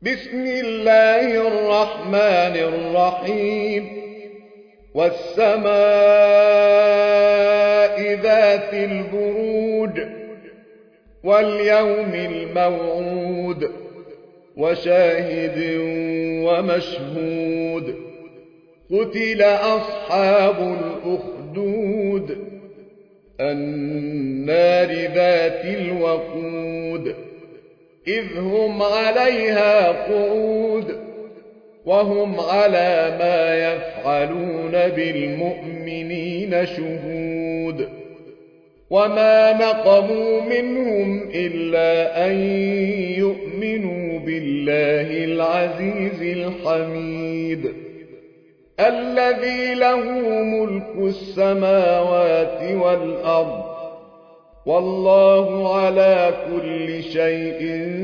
بسم الله الرحمن الرحيم والسماء ذات البروج واليوم الموعود وشاهد ومشهود قتل أصحاب الأخدود النار ذات الوقود إذ هم عليها قعود وهم على ما يفعلون بالمؤمنين شهود وما نقموا منهم إلا أن يؤمنوا بالله العزيز الحميد الذي له ملك السماوات والأرض والله على كل شيء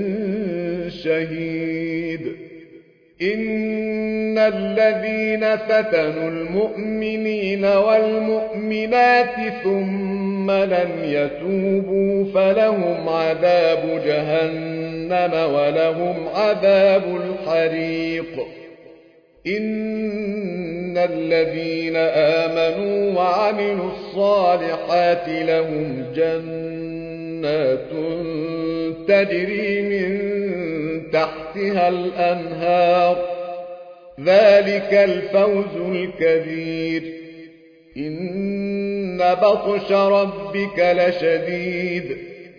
شهيد إن الذين فتنوا المؤمنين والمؤمنات ثم لم يتوبوا فلهم عذاب جهنم ولهم عذاب الحريق إن الذين آمنوا وعملوا الصالحات لهم جنات تجري من تحتها الأنهار ذلك الفوز الكبير إن بطش ربك لشديد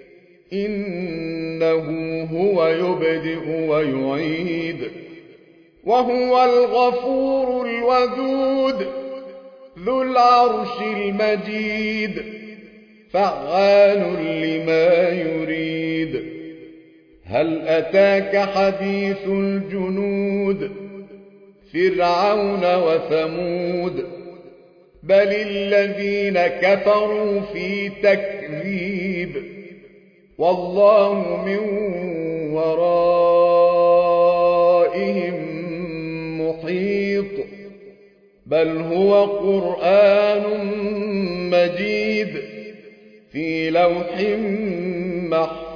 إنه هو يبدئ ويعيد وهو الغفور الودود ذو العرش المجيد فعال لما يريد هل أتاك حديث الجنود فرعون وثمود بل الذين كفروا في تكذيب والله من ورائهم محيط بل هو قرآن مجيد في لوح محفوظ